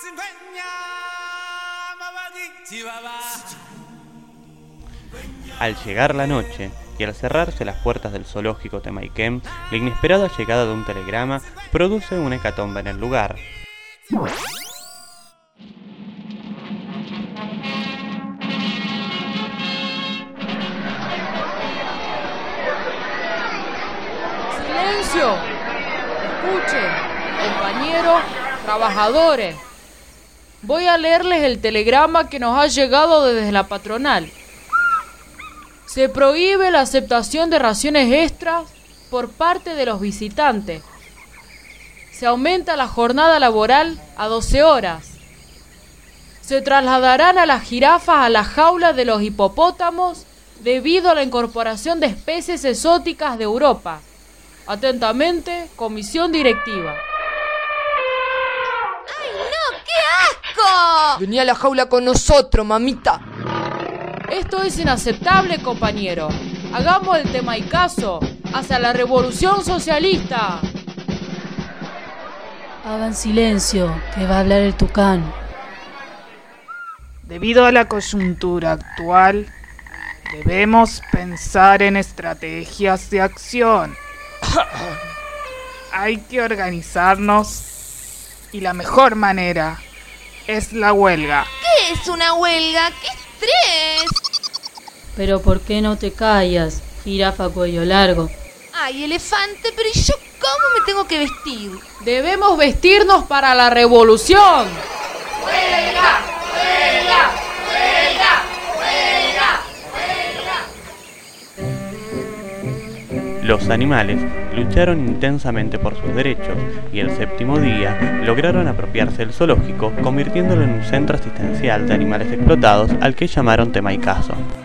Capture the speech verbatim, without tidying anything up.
Al llegar la noche y al cerrarse las puertas del zoológico Temayquén, la inesperada llegada de un telegrama produce una hecatombe en el lugar. ¡Silencio! Escuchen, compañeros, trabajadores. Voy a leerles el telegrama que nos ha llegado desde la patronal. Se prohíbe la aceptación de raciones extras por parte de los visitantes. Se aumenta la jornada laboral a doce horas. Se trasladarán a las jirafas a la jaula de los hipopótamos debido a la incorporación de especies exóticas de Europa. Atentamente, Comisión Directiva. ¡Ay, no! ¡Qué asco! Vení a la jaula con nosotros, mamita. Esto es inaceptable, compañero. Hagamos el Temaycazo hacia la revolución socialista. Hagan silencio, que va a hablar el tucán. Debido a la coyuntura actual, debemos pensar en estrategias de acción. Hay que organizarnos y la mejor manera es la huelga. ¿Qué es una huelga? ¡Qué estrés! Pero ¿por qué no te callas, jirafa cuello largo? Ay, elefante, pero ¿y yo cómo me tengo que vestir? Debemos vestirnos para la revolución. ¡Huelga! ¡Huelga! ¡Huelga! ¡Huelga! ¡Huelga! Los animales lucharon intensamente por sus derechos y el séptimo día lograron apropiarse del zoológico, convirtiéndolo en un centro asistencial de animales explotados al que llamaron Temaycazo.